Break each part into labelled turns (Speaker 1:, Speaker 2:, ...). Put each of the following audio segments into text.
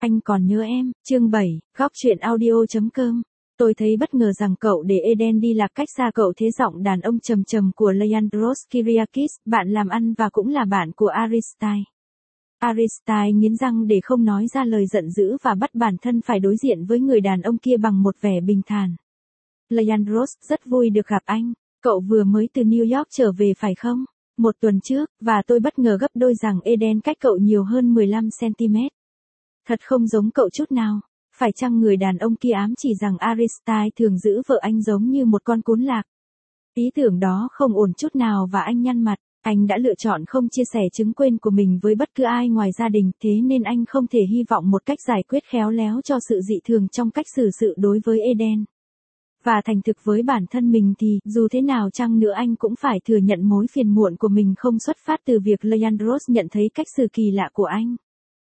Speaker 1: Anh còn nhớ em, chương 7, góc chuyện audio.com. Tôi thấy bất ngờ rằng cậu để Eden đi lạc cách xa cậu thế. Giọng đàn ông trầm trầm của Leandros Kyriakis, bạn làm ăn và cũng là bạn của Aristide. Aristide nghiến răng để không nói ra lời giận dữ và bắt bản thân phải đối diện với người đàn ông kia bằng một vẻ bình thản. Leandros, rất vui được gặp anh. Cậu vừa mới từ New York trở về phải không? Một tuần trước, và tôi bất ngờ gấp đôi rằng Eden cách cậu nhiều hơn 15cm. Thật không giống cậu chút nào. Phải chăng người đàn ông kia ám chỉ rằng Aristide thường giữ vợ anh giống như một con cún lạc? Ý tưởng đó không ổn chút nào và anh nhăn mặt. Anh đã lựa chọn không chia sẻ chứng quên của mình với bất cứ ai ngoài gia đình, thế nên anh không thể hy vọng một cách giải quyết khéo léo cho sự dị thường trong cách xử sự đối với Eden. Và thành thực với bản thân mình thì, dù thế nào chăng nữa anh cũng phải thừa nhận mối phiền muộn của mình không xuất phát từ việc Leandros nhận thấy cách xử kỳ lạ của anh.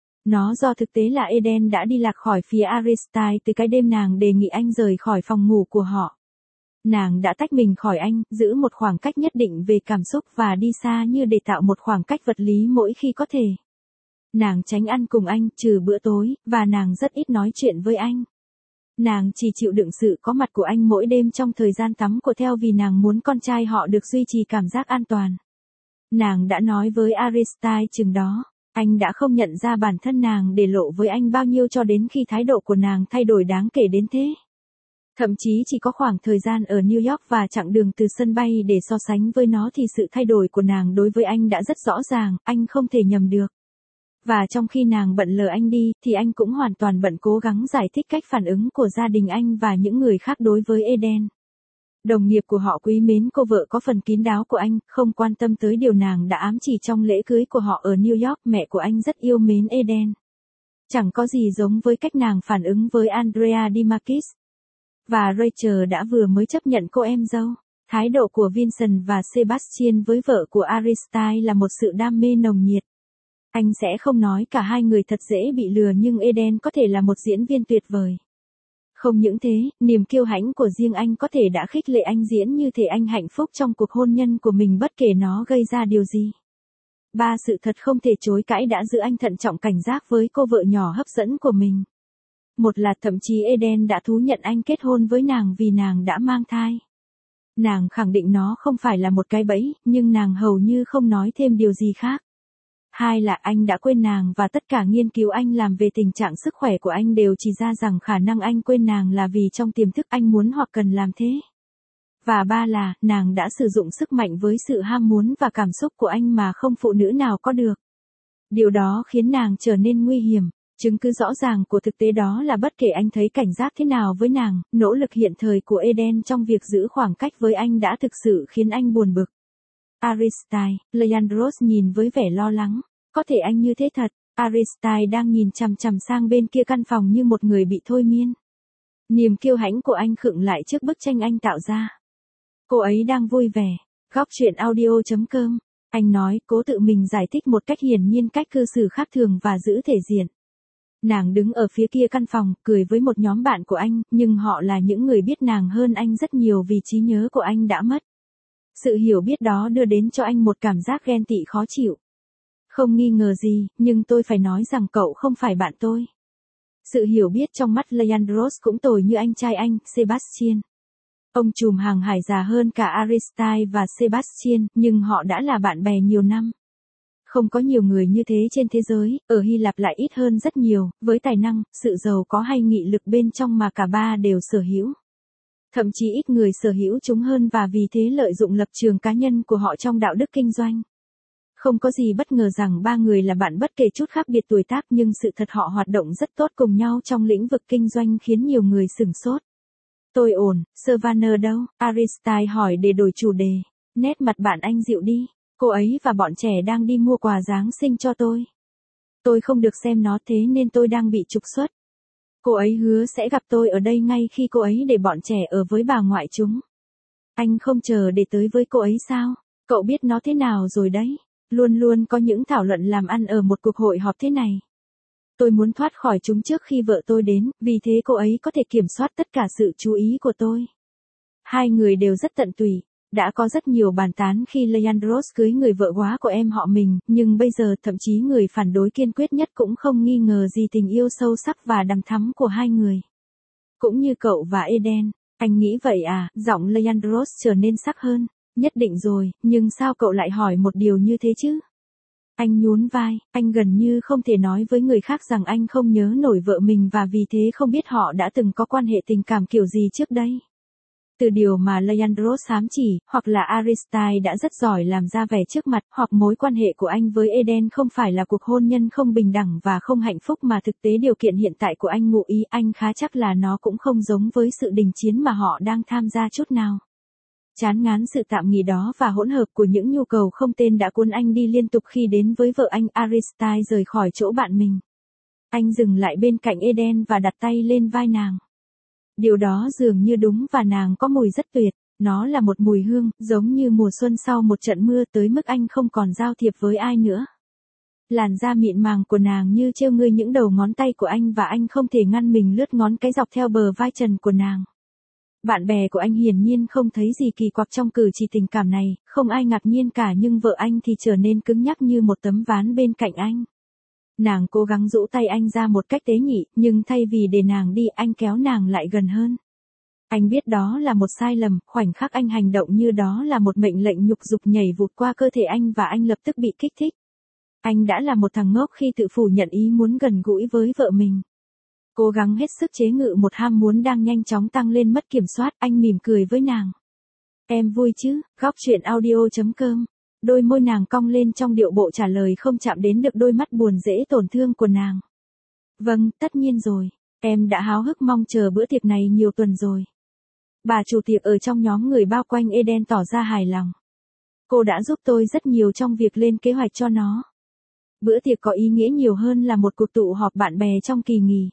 Speaker 1: Nó do thực tế là Eden đã đi lạc khỏi phía Aristide từ cái đêm nàng đề nghị anh rời khỏi phòng ngủ của họ. Nàng đã tách mình khỏi anh, giữ một khoảng cách nhất định về cảm xúc và đi xa như để tạo một khoảng cách vật lý mỗi khi có thể. Nàng tránh ăn cùng anh, trừ bữa tối, và nàng rất ít nói chuyện với anh. Nàng chỉ chịu đựng sự có mặt của anh mỗi đêm trong thời gian tắm của theo vì nàng muốn con trai họ được duy trì cảm giác an toàn. Nàng đã nói với Aristide chừng đó. Anh đã không nhận ra bản thân nàng để lộ với anh bao nhiêu cho đến khi thái độ của nàng thay đổi đáng kể đến thế. Thậm chí chỉ có khoảng thời gian ở New York và chặng đường từ sân bay để so sánh với nó thì sự thay đổi của nàng đối với anh đã rất rõ ràng, anh không thể nhầm được. Và trong khi nàng bận lờ anh đi, thì anh cũng hoàn toàn bận cố gắng giải thích cách phản ứng của gia đình anh và những người khác đối với Eden. Đồng nghiệp của họ quý mến cô vợ có phần kín đáo của anh, không quan tâm tới điều nàng đã ám chỉ trong lễ cưới của họ ở New York. Mẹ của anh rất yêu mến Eden. Chẳng có gì giống với cách nàng phản ứng với Andrea Dimakis. Và Rachel đã vừa mới chấp nhận cô em dâu. Thái độ của Vincent và Sebastian với vợ của Aristide là một sự đam mê nồng nhiệt. Anh sẽ không nói cả hai người thật dễ bị lừa, nhưng Eden có thể là một diễn viên tuyệt vời. Không những thế, niềm kiêu hãnh của riêng anh có thể đã khích lệ anh diễn như thể anh hạnh phúc trong cuộc hôn nhân của mình bất kể nó gây ra điều gì. Ba sự thật không thể chối cãi đã giữ anh thận trọng cảnh giác với cô vợ nhỏ hấp dẫn của mình. Một là thậm chí Eden đã thú nhận anh kết hôn với nàng vì nàng đã mang thai. Nàng khẳng định nó không phải là một cái bẫy, nhưng nàng hầu như không nói thêm điều gì khác. Hai là anh đã quên nàng và tất cả nghiên cứu anh làm về tình trạng sức khỏe của anh đều chỉ ra rằng khả năng anh quên nàng là vì trong tiềm thức anh muốn hoặc cần làm thế. Và ba là, nàng đã sử dụng sức mạnh với sự ham muốn và cảm xúc của anh mà không phụ nữ nào có được. Điều đó khiến nàng trở nên nguy hiểm. Chứng cứ rõ ràng của thực tế đó là bất kể anh thấy cảnh giác thế nào với nàng, nỗ lực hiện thời của Eden trong việc giữ khoảng cách với anh đã thực sự khiến anh buồn bực. Aristide, Leandros nhìn với vẻ lo lắng. Có thể anh như thế thật. Aristide đang nhìn chằm chằm sang bên kia căn phòng như một người bị thôi miên. Niềm kiêu hãnh của anh khựng lại trước bức tranh anh tạo ra. Cô ấy đang vui vẻ. Góc chuyện audio.com. Anh nói, cố tự mình giải thích một cách hiển nhiên cách cư xử khác thường và giữ thể diện. Nàng đứng ở phía kia căn phòng, cười với một nhóm bạn của anh, nhưng họ là những người biết nàng hơn anh rất nhiều vì trí nhớ của anh đã mất. Sự hiểu biết đó đưa đến cho anh một cảm giác ghen tị khó chịu. Không nghi ngờ gì, nhưng tôi phải nói rằng cậu không phải bạn tôi. Sự hiểu biết trong mắt Leandros cũng tồi như anh trai anh, Sebastian. Ông trùm hàng hải già hơn cả Aristide và Sebastian, nhưng họ đã là bạn bè nhiều năm. Không có nhiều người như thế trên thế giới, ở Hy Lạp lại ít hơn rất nhiều, với tài năng, sự giàu có hay nghị lực bên trong mà cả ba đều sở hữu. Thậm chí ít người sở hữu chúng hơn và vì thế lợi dụng lập trường cá nhân của họ trong đạo đức kinh doanh. Không có gì bất ngờ rằng ba người là bạn bất kể chút khác biệt tuổi tác, nhưng sự thật họ hoạt động rất tốt cùng nhau trong lĩnh vực kinh doanh khiến nhiều người sửng sốt. Tôi ổn, Savannah đâu? Aristide hỏi để đổi chủ đề. Nét mặt bạn anh dịu đi. Cô ấy và bọn trẻ đang đi mua quà Giáng sinh cho tôi. Tôi không được xem nó thế nên tôi đang bị trục xuất. Cô ấy hứa sẽ gặp tôi ở đây ngay khi cô ấy để bọn trẻ ở với bà ngoại chúng. Anh không chờ để tới với cô ấy sao? Cậu biết nó thế nào rồi đấy. Luôn luôn có những thảo luận làm ăn ở một cuộc hội họp thế này. Tôi muốn thoát khỏi chúng trước khi vợ tôi đến, vì thế cô ấy có thể kiểm soát tất cả sự chú ý của tôi. Hai người đều rất tận tụy. Đã có rất nhiều bàn tán khi Leandros cưới người vợ quá của em họ mình, nhưng bây giờ thậm chí người phản đối kiên quyết nhất cũng không nghi ngờ gì tình yêu sâu sắc và đằm thắm của hai người. Cũng như cậu và Eden. Anh nghĩ vậy à? Giọng Leandros trở nên sắc hơn. Nhất định rồi, nhưng sao cậu lại hỏi một điều như thế chứ? Anh nhún vai, anh gần như không thể nói với người khác rằng anh không nhớ nổi vợ mình và vì thế không biết họ đã từng có quan hệ tình cảm kiểu gì trước đây. Từ điều mà Leandros ám chỉ, hoặc là Aristide đã rất giỏi làm ra vẻ trước mặt, hoặc mối quan hệ của anh với Eden không phải là cuộc hôn nhân không bình đẳng và không hạnh phúc mà thực tế điều kiện hiện tại của anh ngụ ý anh khá chắc là nó cũng không giống với sự đình chiến mà họ đang tham gia chút nào. Chán ngán sự tạm nghỉ đó và hỗn hợp của những nhu cầu không tên đã cuốn anh đi liên tục khi đến với vợ anh Aristide rời khỏi chỗ bạn mình. Anh dừng lại bên cạnh Eden và đặt tay lên vai nàng. Điều đó dường như đúng và nàng có mùi rất tuyệt, nó là một mùi hương, giống như mùa xuân sau một trận mưa tới mức anh không còn giao thiệp với ai nữa. Làn da mịn màng của nàng như trêu ngươi những đầu ngón tay của anh và anh không thể ngăn mình lướt ngón cái dọc theo bờ vai trần của nàng. Bạn bè của anh hiển nhiên không thấy gì kỳ quặc trong cử chỉ tình cảm này, không ai ngạc nhiên cả nhưng vợ anh thì trở nên cứng nhắc như một tấm ván bên cạnh anh. Nàng cố gắng rũ tay anh ra một cách tế nhị, nhưng thay vì để nàng đi anh kéo nàng lại gần hơn. Anh biết đó là một sai lầm, khoảnh khắc anh hành động như đó là một mệnh lệnh nhục dục nhảy vụt qua cơ thể anh và anh lập tức bị kích thích. Anh đã là một thằng ngốc khi tự phủ nhận ý muốn gần gũi với vợ mình. Cố gắng hết sức chế ngự một ham muốn đang nhanh chóng tăng lên mất kiểm soát, anh mỉm cười với nàng. Em vui chứ? Góc truyện audio.com. Đôi môi nàng cong lên trong điệu bộ trả lời không chạm đến được đôi mắt buồn dễ tổn thương của nàng. Vâng, tất nhiên rồi. Em đã háo hức mong chờ bữa tiệc này nhiều tuần rồi. Bà chủ tiệc ở trong nhóm người bao quanh Eden tỏ ra hài lòng. Cô đã giúp tôi rất nhiều trong việc lên kế hoạch cho nó. Bữa tiệc có ý nghĩa nhiều hơn là một cuộc tụ họp bạn bè trong kỳ nghỉ.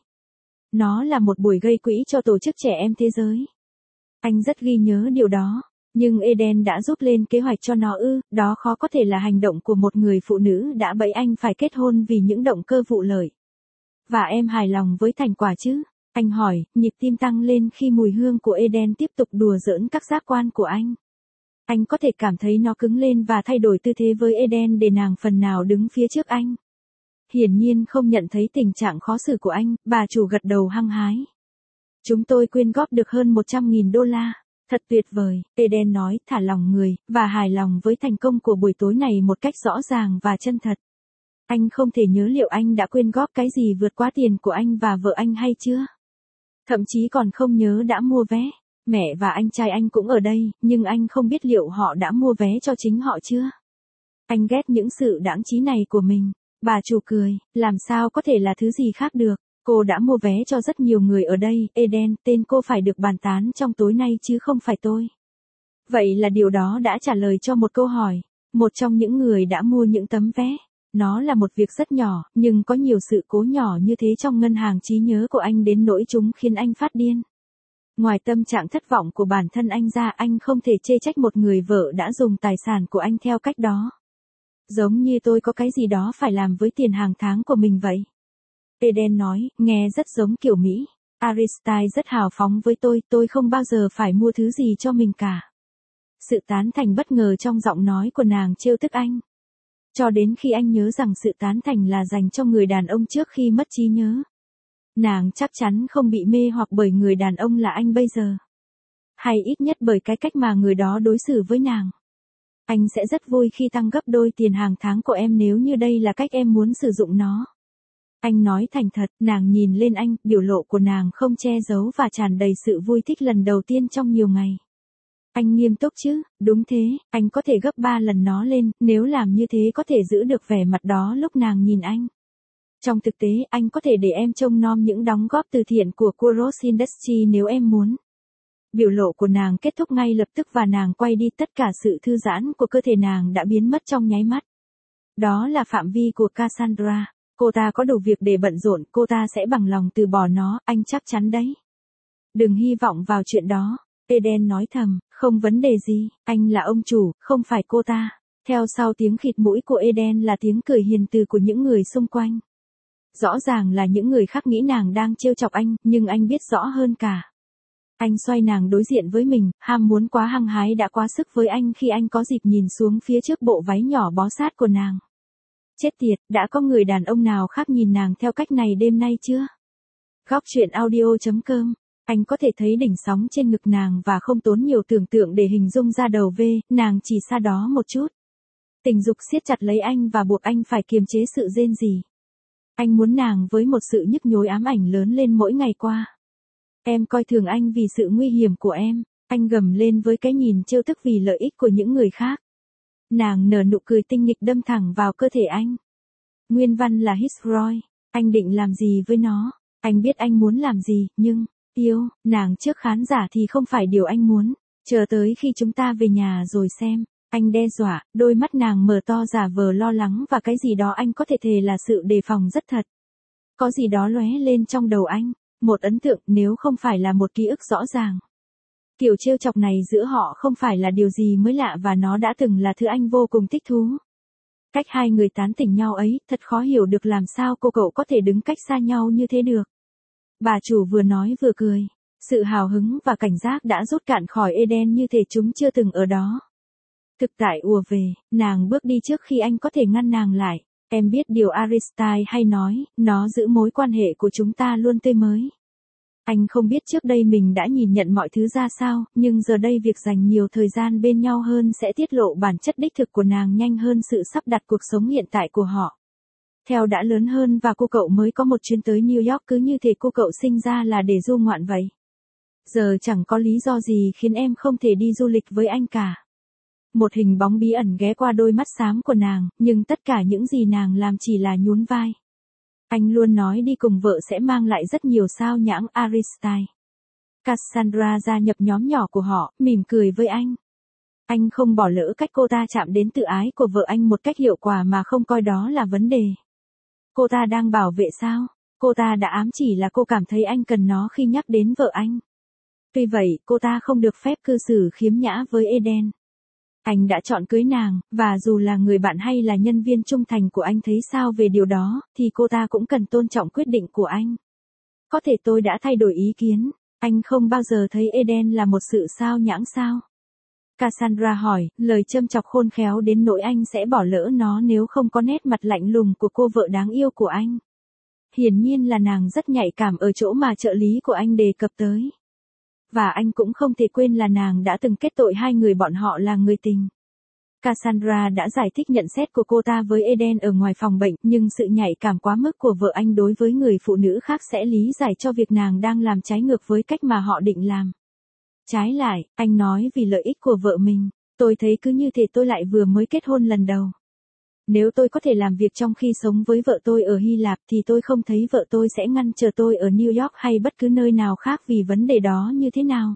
Speaker 1: Nó là một buổi gây quỹ cho tổ chức trẻ em thế giới. Anh rất ghi nhớ điều đó. Nhưng Eden đã giúp lên kế hoạch cho nó ư, đó khó có thể là hành động của một người phụ nữ đã bẫy anh phải kết hôn vì những động cơ vụ lợi. Và em hài lòng với thành quả chứ? Anh hỏi, nhịp tim tăng lên khi mùi hương của Eden tiếp tục đùa giỡn các giác quan của anh. Anh có thể cảm thấy nó cứng lên và thay đổi tư thế với Eden để nàng phần nào đứng phía trước anh. Hiển nhiên không nhận thấy tình trạng khó xử của anh, bà chủ gật đầu hăng hái. Chúng tôi quyên góp được hơn 100.000 đô la. Thật tuyệt vời, Eden nói, thả lòng người, và hài lòng với thành công của buổi tối này một cách rõ ràng và chân thật. Anh không thể nhớ liệu anh đã quyên góp cái gì vượt quá tiền của anh và vợ anh hay chưa. Thậm chí còn không nhớ đã mua vé. Mẹ và anh trai anh cũng ở đây, nhưng anh không biết liệu họ đã mua vé cho chính họ chưa. Anh ghét những sự đãng trí này của mình. Bà chủ cười, làm sao có thể là thứ gì khác được. Cô đã mua vé cho rất nhiều người ở đây, Eden, tên cô phải được bàn tán trong tối nay chứ không phải tôi. Vậy là điều đó đã trả lời cho một câu hỏi. Một trong những người đã mua những tấm vé. Nó là một việc rất nhỏ, nhưng có nhiều sự cố nhỏ như thế trong ngân hàng trí nhớ của anh đến nỗi chúng khiến anh phát điên. Ngoài tâm trạng thất vọng của bản thân anh ra, anh không thể chê trách một người vợ đã dùng tài sản của anh theo cách đó. Giống như tôi có cái gì đó phải làm với tiền hàng tháng của mình vậy. Eden nói, nghe rất giống kiểu Mỹ. Aristide rất hào phóng với tôi không bao giờ phải mua thứ gì cho mình cả. Sự tán thành bất ngờ trong giọng nói của nàng trêu tức anh. Cho đến khi anh nhớ rằng sự tán thành là dành cho người đàn ông trước khi mất trí nhớ. Nàng chắc chắn không bị mê hoặc bởi người đàn ông là anh bây giờ. Hay ít nhất bởi cái cách mà người đó đối xử với nàng. Anh sẽ rất vui khi tăng gấp đôi tiền hàng tháng của em nếu như đây là cách em muốn sử dụng nó. Anh nói thành thật, nàng nhìn lên anh, biểu lộ của nàng không che giấu và tràn đầy sự vui thích lần đầu tiên trong nhiều ngày. Anh nghiêm túc chứ, đúng thế, anh có thể gấp 3 lần nó lên, nếu làm như thế có thể giữ được vẻ mặt đó lúc nàng nhìn anh. Trong thực tế, anh có thể để em trông nom những đóng góp từ thiện của Kuros Industry nếu em muốn. Biểu lộ của nàng kết thúc ngay lập tức và nàng quay đi, tất cả sự thư giãn của cơ thể nàng đã biến mất trong nháy mắt. Đó là phạm vi của Cassandra. Cô ta có đủ việc để bận rộn, cô ta sẽ bằng lòng từ bỏ nó, anh chắc chắn đấy. Đừng hy vọng vào chuyện đó. Eden nói thầm, không vấn đề gì, anh là ông chủ, không phải cô ta. Theo sau tiếng khịt mũi của Eden là tiếng cười hiền từ của những người xung quanh. Rõ ràng là những người khác nghĩ nàng đang trêu chọc anh, nhưng anh biết rõ hơn cả. Anh xoay nàng đối diện với mình, ham muốn quá hăng hái đã quá sức với anh khi anh có dịp nhìn xuống phía trước bộ váy nhỏ bó sát của nàng. Chết tiệt, đã có người đàn ông nào khác nhìn nàng theo cách này đêm nay chưa? Góc truyện audio.com. Anh có thể thấy đỉnh sóng trên ngực nàng và không tốn nhiều tưởng tượng để hình dung ra đầu V, nàng chỉ xa đó một chút. Tình dục siết chặt lấy anh và buộc anh phải kiềm chế sự rên rỉ. Anh muốn nàng với một sự nhức nhối ám ảnh lớn lên mỗi ngày qua. Em coi thường anh vì sự nguy hiểm của em, anh gầm lên với cái nhìn trêu tức vì lợi ích của những người khác. Nàng nở nụ cười tinh nghịch đâm thẳng vào cơ thể anh. Nguyên văn là Hisroy, anh định làm gì với nó? Anh biết anh muốn làm gì, nhưng, yêu, nàng trước khán giả thì không phải điều anh muốn. Chờ tới khi chúng ta về nhà rồi xem. Anh đe dọa, đôi mắt nàng mở to giả vờ lo lắng và cái gì đó anh có thể thề là sự đề phòng rất thật. Có gì đó lóe lên trong đầu anh, một ấn tượng nếu không phải là một ký ức rõ ràng. Kiểu trêu chọc này giữa họ không phải là điều gì mới lạ và nó đã từng là thứ anh vô cùng thích thú. Cách hai người tán tỉnh nhau ấy, thật khó hiểu được làm sao cô cậu có thể đứng cách xa nhau như thế được. Bà chủ vừa nói vừa cười. Sự hào hứng và cảnh giác đã rút cạn khỏi Eden như thể chúng chưa từng ở đó. Thực tại ùa về, nàng bước đi trước khi anh có thể ngăn nàng lại. Em biết điều Aristide hay nói, nó giữ mối quan hệ của chúng ta luôn tươi mới. Anh không biết trước đây mình đã nhìn nhận mọi thứ ra sao, nhưng giờ đây việc dành nhiều thời gian bên nhau hơn sẽ tiết lộ bản chất đích thực của nàng nhanh hơn sự sắp đặt cuộc sống hiện tại của họ. Theo đã lớn hơn và cô cậu mới có một chuyến tới New York cứ như thể cô cậu sinh ra là để du ngoạn vậy. Giờ chẳng có lý do gì khiến em không thể đi du lịch với anh cả. Một hình bóng bí ẩn ghé qua đôi mắt xám của nàng, nhưng tất cả những gì nàng làm chỉ là nhún vai. Anh luôn nói đi cùng vợ sẽ mang lại rất nhiều sao nhãng Aristide. Cassandra gia nhập nhóm nhỏ của họ, mỉm cười với anh. Anh không bỏ lỡ cách cô ta chạm đến tự ái của vợ anh một cách hiệu quả mà không coi đó là vấn đề. Cô ta đang bảo vệ sao? Cô ta đã ám chỉ là cô cảm thấy anh cần nó khi nhắc đến vợ anh. Tuy vậy, cô ta không được phép cư xử khiếm nhã với Eden. Anh đã chọn cưới nàng, và dù là người bạn hay là nhân viên trung thành của anh thấy sao về điều đó, thì cô ta cũng cần tôn trọng quyết định của anh. Có thể tôi đã thay đổi ý kiến, anh không bao giờ thấy Eden là một sự sao nhãng sao? Cassandra hỏi, lời châm chọc khôn khéo đến nỗi anh sẽ bỏ lỡ nó nếu không có nét mặt lạnh lùng của cô vợ đáng yêu của anh. Hiển nhiên là nàng rất nhạy cảm ở chỗ mà trợ lý của anh đề cập tới. Và anh cũng không thể quên là nàng đã từng kết tội hai người bọn họ là người tình. Cassandra đã giải thích nhận xét của cô ta với Eden ở ngoài phòng bệnh, nhưng sự nhạy cảm quá mức của vợ anh đối với người phụ nữ khác sẽ lý giải cho việc nàng đang làm trái ngược với cách mà họ định làm. Trái lại, anh nói vì lợi ích của vợ mình, tôi thấy cứ như thể tôi lại vừa mới kết hôn lần đầu. Nếu tôi có thể làm việc trong khi sống với vợ tôi ở Hy Lạp thì tôi không thấy vợ tôi sẽ ngăn chờ tôi ở New York hay bất cứ nơi nào khác vì vấn đề đó như thế nào.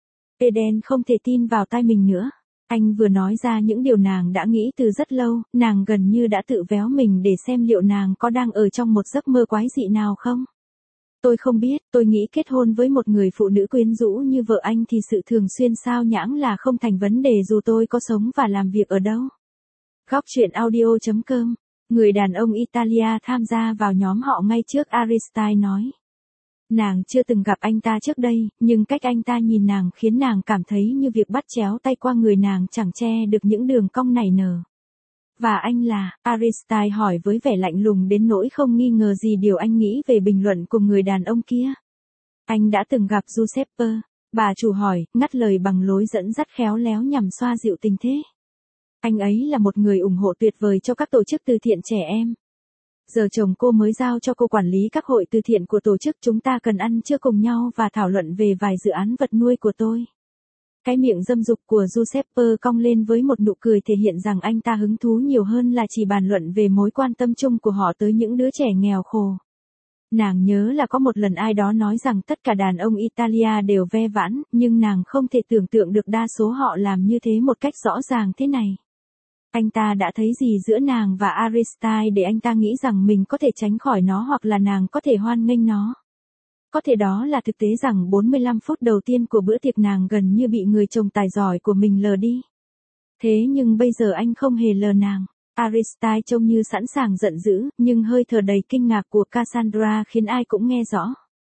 Speaker 1: Eden không thể tin vào tai mình nữa. Anh vừa nói ra những điều nàng đã nghĩ từ rất lâu, nàng gần như đã tự véo mình để xem liệu nàng có đang ở trong một giấc mơ quái dị nào không. Tôi không biết, tôi nghĩ kết hôn với một người phụ nữ quyến rũ như vợ anh thì sự thường xuyên sao nhãng là không thành vấn đề dù tôi có sống và làm việc ở đâu. Góc truyện audio.com. Người đàn ông Italia tham gia vào nhóm họ ngay trước Aristide nói. Nàng chưa từng gặp anh ta trước đây, nhưng cách anh ta nhìn nàng khiến nàng cảm thấy như việc bắt chéo tay qua người nàng chẳng che được những đường cong nảy nở. Và anh là, Aristide hỏi với vẻ lạnh lùng đến nỗi không nghi ngờ gì điều anh nghĩ về bình luận của người đàn ông kia. Anh đã từng gặp Giuseppe, bà chủ hỏi, ngắt lời bằng lối dẫn dắt khéo léo nhằm xoa dịu tình thế. Anh ấy là một người ủng hộ tuyệt vời cho các tổ chức từ thiện trẻ em. Giờ chồng cô mới giao cho cô quản lý các hội từ thiện của tổ chức, chúng ta cần ăn trưa cùng nhau và thảo luận về vài dự án vật nuôi của tôi. Cái miệng dâm dục của Giuseppe cong lên với một nụ cười thể hiện rằng anh ta hứng thú nhiều hơn là chỉ bàn luận về mối quan tâm chung của họ tới những đứa trẻ nghèo khổ. Nàng nhớ là có một lần ai đó nói rằng tất cả đàn ông Italia đều ve vãn, nhưng nàng không thể tưởng tượng được đa số họ làm như thế một cách rõ ràng thế này. Anh ta đã thấy gì giữa nàng và Aristide để anh ta nghĩ rằng mình có thể tránh khỏi nó hoặc là nàng có thể hoan nghênh nó. Có thể đó là thực tế rằng 45 phút đầu tiên của bữa tiệc nàng gần như bị người chồng tài giỏi của mình lờ đi. Thế nhưng bây giờ anh không hề lờ nàng. Aristide trông như sẵn sàng giận dữ, nhưng hơi thở đầy kinh ngạc của Cassandra khiến ai cũng nghe rõ.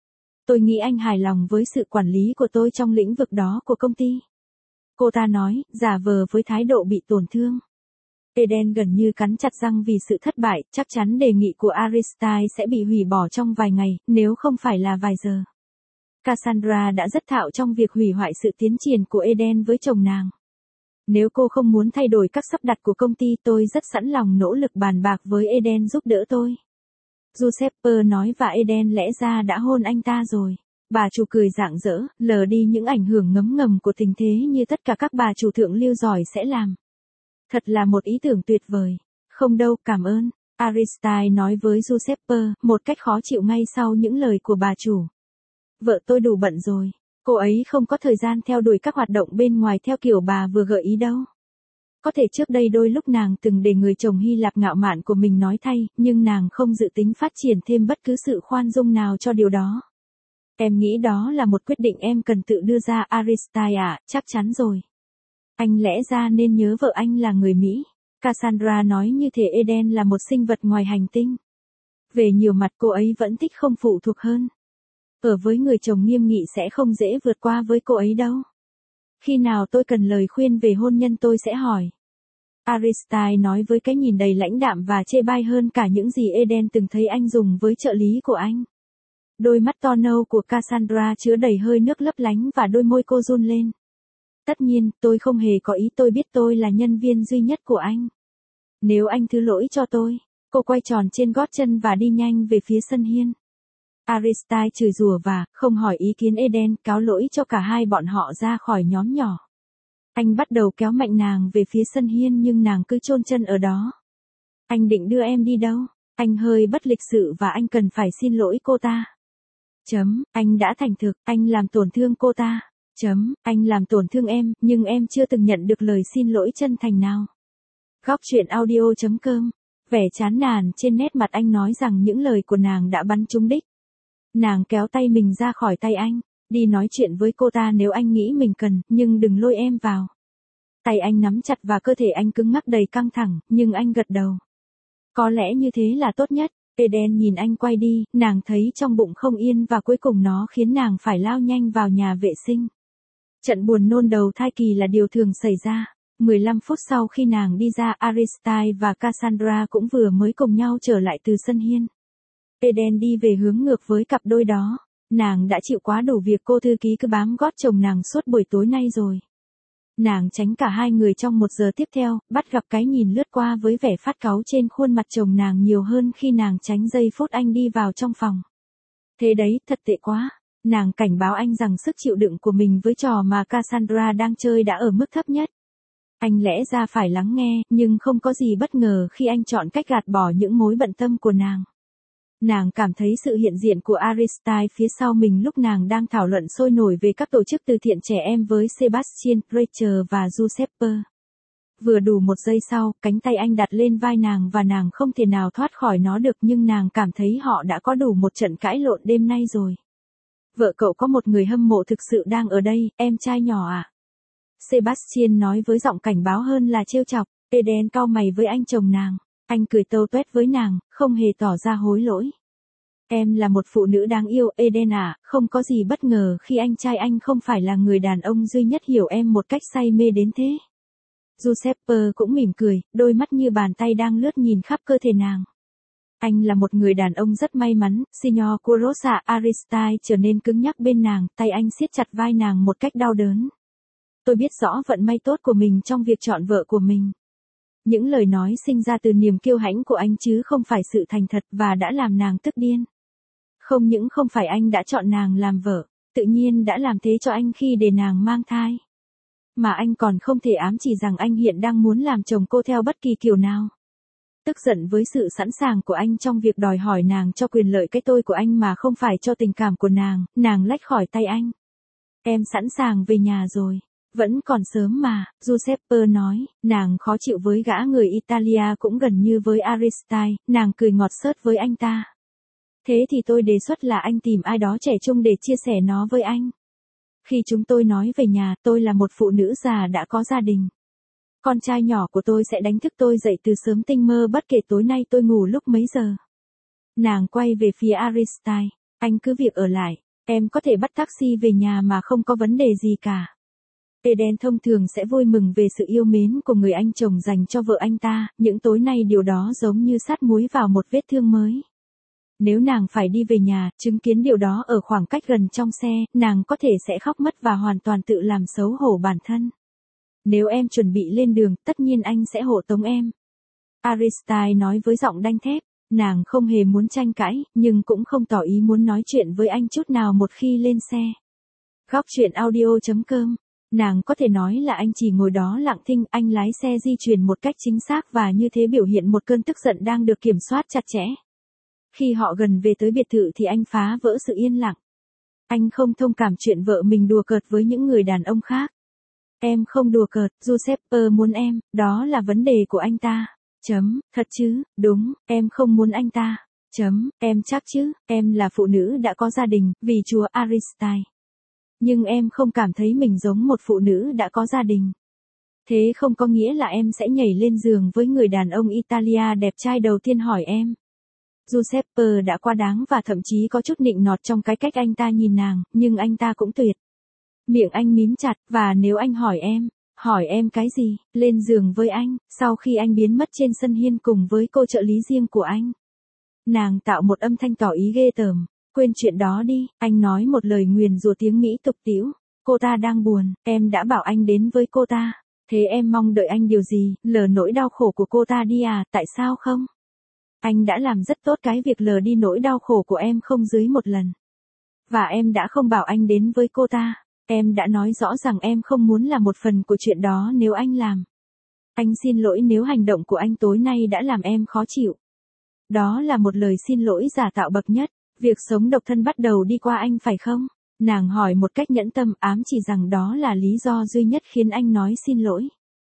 Speaker 1: Tôi nghĩ anh hài lòng với sự quản lý của tôi trong lĩnh vực đó của công ty. Cô ta nói, giả vờ với thái độ bị tổn thương. Eden gần như cắn chặt răng vì sự thất bại, chắc chắn đề nghị của Aristide sẽ bị hủy bỏ trong vài ngày, nếu không phải là vài giờ. Cassandra đã rất thạo trong việc hủy hoại sự tiến triển của Eden với chồng nàng. Nếu cô không muốn thay đổi các sắp đặt của công ty, tôi rất sẵn lòng nỗ lực bàn bạc với Eden giúp đỡ tôi. Giuseppe nói, và Eden lẽ ra đã hôn anh ta rồi. Bà chủ cười rạng rỡ, lờ đi những ảnh hưởng ngấm ngầm của tình thế như tất cả các bà chủ thượng lưu giỏi sẽ làm. Thật là một ý tưởng tuyệt vời. Không đâu, cảm ơn. Aristide nói với Giuseppe, một cách khó chịu ngay sau những lời của bà chủ. Vợ tôi đủ bận rồi. Cô ấy không có thời gian theo đuổi các hoạt động bên ngoài theo kiểu bà vừa gợi ý đâu. Có thể trước đây đôi lúc nàng từng để người chồng Hy Lạp ngạo mạn của mình nói thay, nhưng nàng không dự tính phát triển thêm bất cứ sự khoan dung nào cho điều đó. Em nghĩ đó là một quyết định em cần tự đưa ra, Aristide ạ, chắc chắn rồi. Anh lẽ ra nên nhớ vợ anh là người Mỹ. Cassandra nói như thể Eden là một sinh vật ngoài hành tinh. Về nhiều mặt cô ấy vẫn thích không phụ thuộc hơn. Ở với người chồng nghiêm nghị sẽ không dễ vượt qua với cô ấy đâu. Khi nào tôi cần lời khuyên về hôn nhân tôi sẽ hỏi. Aristide nói với cái nhìn đầy lãnh đạm và chê bai hơn cả những gì Eden từng thấy anh dùng với trợ lý của anh. Đôi mắt to nâu của Cassandra chứa đầy hơi nước lấp lánh và đôi môi cô run lên. Tất nhiên, tôi không hề có ý, tôi biết tôi là nhân viên duy nhất của anh. Nếu anh thứ lỗi cho tôi. Cô quay tròn trên gót chân và đi nhanh về phía sân hiên. Aristide chửi rủa và, không hỏi ý kiến Eden, cáo lỗi cho cả hai bọn họ ra khỏi nhóm nhỏ. Anh bắt đầu kéo mạnh nàng về phía sân hiên nhưng nàng cứ chôn chân ở đó. Anh định đưa em đi đâu? Anh hơi bất lịch sự và anh cần phải xin lỗi cô ta. Anh đã thành thực, anh làm tổn thương cô ta. Anh làm tổn thương em, nhưng em chưa từng nhận được lời xin lỗi chân thành nào. Góc truyện audio.com. Vẻ chán nản trên nét mặt anh nói rằng những lời của nàng đã bắn trúng đích. Nàng kéo tay mình ra khỏi tay anh, đi nói chuyện với cô ta nếu anh nghĩ mình cần, nhưng đừng lôi em vào. Tay anh nắm chặt và cơ thể anh cứng ngắc đầy căng thẳng, nhưng anh gật đầu. Có lẽ như thế là tốt nhất. Eden nhìn anh quay đi, nàng thấy trong bụng không yên và cuối cùng nó khiến nàng phải lao nhanh vào nhà vệ sinh. Trận buồn nôn đầu thai kỳ là điều thường xảy ra. 15 phút sau khi nàng đi ra, Aristide và Cassandra cũng vừa mới cùng nhau trở lại từ sân hiên. Eden đi về hướng ngược với cặp đôi đó. Nàng đã chịu quá đủ việc cô thư ký cứ bám gót chồng nàng suốt buổi tối nay rồi. Nàng tránh cả hai người trong 1 giờ tiếp theo, bắt gặp cái nhìn lướt qua với vẻ phát cáu trên khuôn mặt chồng nàng nhiều hơn khi nàng tránh giây phút anh đi vào trong phòng. Thế đấy, thật tệ quá. Nàng cảnh báo anh rằng sức chịu đựng của mình với trò mà Cassandra đang chơi đã ở mức thấp nhất. Anh lẽ ra phải lắng nghe, nhưng không có gì bất ngờ khi anh chọn cách gạt bỏ những mối bận tâm của nàng. Nàng cảm thấy sự hiện diện của Aristide phía sau mình lúc nàng đang thảo luận sôi nổi về các tổ chức từ thiện trẻ em với Sebastian, Rachel và Giuseppe. Vừa đủ 1 giây sau, cánh tay anh đặt lên vai nàng và nàng không thể nào thoát khỏi nó được, nhưng nàng cảm thấy họ đã có đủ một trận cãi lộn đêm nay rồi. Vợ cậu có một người hâm mộ thực sự đang ở đây, em trai nhỏ à? Sebastian nói với giọng cảnh báo hơn là trêu chọc. Eden cau mày với anh chồng nàng. Anh cười tâu tuét với nàng, không hề tỏ ra hối lỗi. Em là một phụ nữ đáng yêu, Eden à, không có gì bất ngờ khi anh trai anh không phải là người đàn ông duy nhất hiểu em một cách say mê đến thế. Giuseppe cũng mỉm cười, đôi mắt như bàn tay đang lướt nhìn khắp cơ thể nàng. Anh là một người đàn ông rất may mắn, Signor Kurosa. Aristide trở nên cứng nhắc bên nàng, tay anh siết chặt vai nàng một cách đau đớn. Tôi biết rõ vận may tốt của mình trong việc chọn vợ của mình. Những lời nói sinh ra từ niềm kiêu hãnh của anh chứ không phải sự thành thật, và đã làm nàng tức điên. Không những không phải anh đã chọn nàng làm vợ, tự nhiên đã làm thế cho anh khi để nàng mang thai. Mà anh còn không thể ám chỉ rằng anh hiện đang muốn làm chồng cô theo bất kỳ kiểu nào. Tức giận với sự sẵn sàng của anh trong việc đòi hỏi nàng cho quyền lợi cái tôi của anh mà không phải cho tình cảm của nàng lách khỏi tay anh. Em sẵn sàng về nhà rồi. Vẫn còn sớm mà, Giuseppe nói, nàng khó chịu với gã người Italia cũng gần như với Aristide, nàng cười ngọt xớt với anh ta. Thế thì tôi đề xuất là anh tìm ai đó trẻ trung để chia sẻ nó với anh. Khi chúng tôi nói về nhà, tôi là một phụ nữ già đã có gia đình. Con trai nhỏ của tôi sẽ đánh thức tôi dậy từ sớm tinh mơ bất kể tối nay tôi ngủ lúc mấy giờ. Nàng quay về phía Aristide, anh cứ việc ở lại. Em có thể bắt taxi về nhà mà không có vấn đề gì cả. Eden thông thường sẽ vui mừng về sự yêu mến của người anh chồng dành cho vợ anh ta, những tối nay điều đó giống như sát muối vào một vết thương mới. Nếu nàng phải đi về nhà, chứng kiến điều đó ở khoảng cách gần trong xe, nàng có thể sẽ khóc mất và hoàn toàn tự làm xấu hổ bản thân. Nếu em chuẩn bị lên đường, tất nhiên anh sẽ hộ tống em. Aristide nói với giọng đanh thép, nàng không hề muốn tranh cãi, nhưng cũng không tỏ ý muốn nói chuyện với anh chút nào một khi lên xe. Góc chuyện audio.com. Nàng có thể nói là anh chỉ ngồi đó lặng thinh, anh lái xe di chuyển một cách chính xác và như thế biểu hiện một cơn tức giận đang được kiểm soát chặt chẽ. Khi họ gần về tới biệt thự thì anh phá vỡ sự yên lặng. Anh không thông cảm chuyện vợ mình đùa cợt với những người đàn ông khác. Em không đùa cợt, Giuseppe muốn em, đó là vấn đề của anh ta. Thật chứ, đúng, em không muốn anh ta. Em chắc chứ, em là phụ nữ đã có gia đình, vì chúa Aristide. Nhưng em không cảm thấy mình giống một phụ nữ đã có gia đình. Thế không có nghĩa là em sẽ nhảy lên giường với người đàn ông Italia đẹp trai đầu tiên hỏi em. Giuseppe đã quá đáng và thậm chí có chút nịnh nọt trong cái cách anh ta nhìn nàng, nhưng anh ta cũng tuyệt. Miệng anh mím chặt, và nếu anh hỏi em cái gì, lên giường với anh, sau khi anh biến mất trên sân hiên cùng với cô trợ lý riêng của anh. Nàng tạo một âm thanh tỏ ý ghê tởm. Quên chuyện đó đi, anh nói một lời nguyền rủa tiếng Mỹ tục tĩu. Cô ta đang buồn, em đã bảo anh đến với cô ta. Thế em mong đợi anh điều gì, lờ nỗi đau khổ của cô ta đi à, tại sao không? Anh đã làm rất tốt cái việc lờ đi nỗi đau khổ của em không dưới một lần. Và em đã không bảo anh đến với cô ta. Em đã nói rõ rằng em không muốn là một phần của chuyện đó nếu anh làm. Anh xin lỗi nếu hành động của anh tối nay đã làm em khó chịu. Đó là một lời xin lỗi giả tạo bậc nhất. Việc sống độc thân bắt đầu đi qua anh phải không? Nàng hỏi một cách nhẫn tâm, ám chỉ rằng đó là lý do duy nhất khiến anh nói xin lỗi.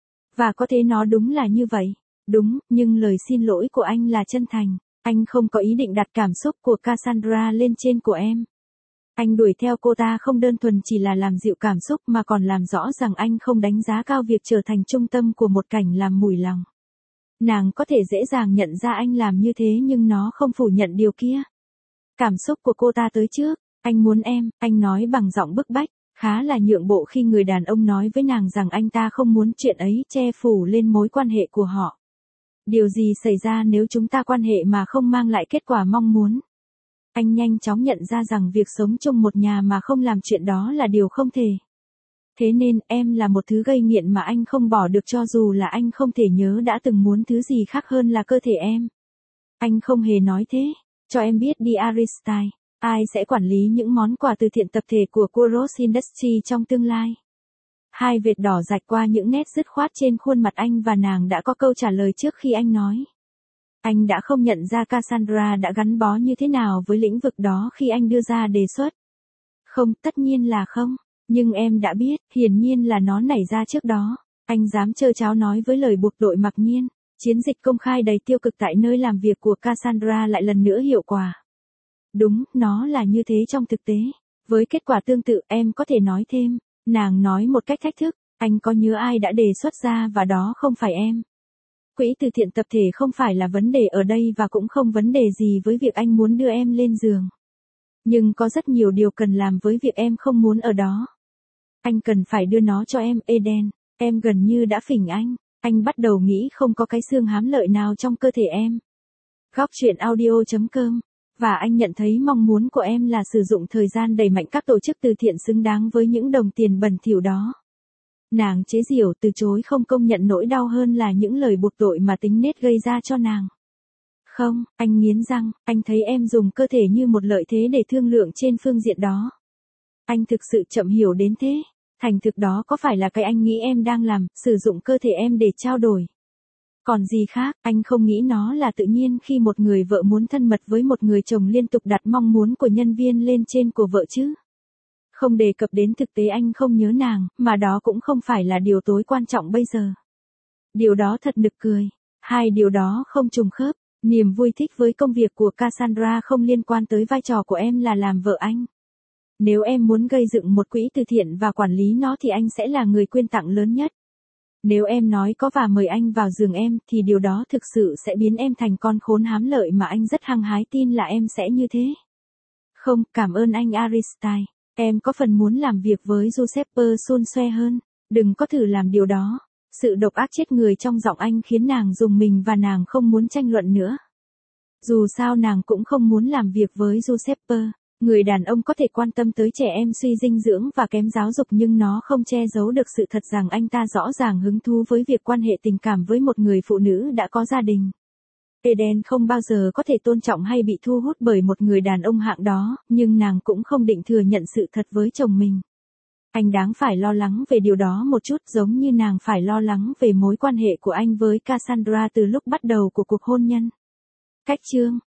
Speaker 1: Và có thể nó đúng là như vậy. Đúng, nhưng lời xin lỗi của anh là chân thành. Anh không có ý định đặt cảm xúc của Cassandra lên trên của em. Anh đuổi theo cô ta không đơn thuần chỉ là làm dịu cảm xúc mà còn làm rõ rằng anh không đánh giá cao việc trở thành trung tâm của một cảnh làm mủi lòng. Nàng có thể dễ dàng nhận ra anh làm như thế nhưng nó không phủ nhận điều kia. Cảm xúc của cô ta tới trước, anh muốn em, anh nói bằng giọng bức bách, khá là nhượng bộ khi người đàn ông nói với nàng rằng anh ta không muốn chuyện ấy che phủ lên mối quan hệ của họ. Điều gì xảy ra nếu chúng ta quan hệ mà không mang lại kết quả mong muốn? Anh nhanh chóng nhận ra rằng việc sống chung một nhà mà không làm chuyện đó là điều không thể. Thế nên em là một thứ gây nghiện mà anh không bỏ được cho dù là anh không thể nhớ đã từng muốn thứ gì khác hơn là cơ thể em. Anh không hề nói thế. Cho em biết đi Aristide, ai sẽ quản lý những món quà từ thiện tập thể của Kuros Industries trong tương lai? Hai vệt đỏ rạch qua những nét dứt khoát trên khuôn mặt anh và nàng đã có câu trả lời trước khi anh nói. Anh đã không nhận ra Cassandra đã gắn bó như thế nào với lĩnh vực đó khi anh đưa ra đề xuất. Không, tất nhiên là không. Nhưng em đã biết, hiển nhiên là nó nảy ra trước đó. Anh dám trơ tráo nói với lời buộc tội mặc nhiên. Chiến dịch công khai đầy tiêu cực tại nơi làm việc của Cassandra lại lần nữa hiệu quả. Đúng, nó là như thế trong thực tế. Với kết quả tương tự em có thể nói thêm. Nàng nói một cách thách thức, anh có nhớ ai đã đề xuất ra và đó không phải em. Quỹ từ thiện tập thể không phải là vấn đề ở đây và cũng không vấn đề gì với việc anh muốn đưa em lên giường. Nhưng có rất nhiều điều cần làm với việc em không muốn ở đó. Anh cần phải đưa nó cho em, Eden. Em gần như đã phỉnh anh. Anh bắt đầu nghĩ không có cái xương hám lợi nào trong cơ thể em. Góc chuyện audio.com. Và anh nhận thấy mong muốn của em là sử dụng thời gian đẩy mạnh các tổ chức từ thiện xứng đáng với những đồng tiền bẩn thỉu đó. Nàng chế giễu từ chối không công nhận nỗi đau hơn là những lời buộc tội mà tính nết gây ra cho nàng. Không, anh nghiến răng, anh thấy em dùng cơ thể như một lợi thế để thương lượng trên phương diện đó. Anh thực sự chậm hiểu đến thế. Thành thực đó có phải là cái anh nghĩ em đang làm, sử dụng cơ thể em để trao đổi. Còn gì khác, anh không nghĩ nó là tự nhiên khi một người vợ muốn thân mật với một người chồng liên tục đặt mong muốn của nhân viên lên trên của vợ chứ. Không đề cập đến thực tế anh không nhớ nàng, mà đó cũng không phải là điều tối quan trọng bây giờ. Điều đó thật nực cười. Hai điều đó không trùng khớp. Niềm vui thích với công việc của Cassandra không liên quan tới vai trò của em là làm vợ anh. Nếu em muốn gây dựng một quỹ từ thiện và quản lý nó thì anh sẽ là người quyên tặng lớn nhất. Nếu em nói có và mời anh vào giường em thì điều đó thực sự sẽ biến em thành con khốn hám lợi mà anh rất hăng hái tin là em sẽ như thế. Không, cảm ơn anh Aristide. Em có phần muốn làm việc với Giuseppe suôn xoe hơn. Đừng có thử làm điều đó. Sự độc ác chết người trong giọng anh khiến nàng rùng mình và nàng không muốn tranh luận nữa. Dù sao nàng cũng không muốn làm việc với Giuseppe. Người đàn ông có thể quan tâm tới trẻ em suy dinh dưỡng và kém giáo dục nhưng nó không che giấu được sự thật rằng anh ta rõ ràng hứng thú với việc quan hệ tình cảm với một người phụ nữ đã có gia đình. Eden không bao giờ có thể tôn trọng hay bị thu hút bởi một người đàn ông hạng đó, nhưng nàng cũng không định thừa nhận sự thật với chồng mình. Anh đáng phải lo lắng về điều đó một chút giống như nàng phải lo lắng về mối quan hệ của anh với Cassandra từ lúc bắt đầu của cuộc hôn nhân. Cách chương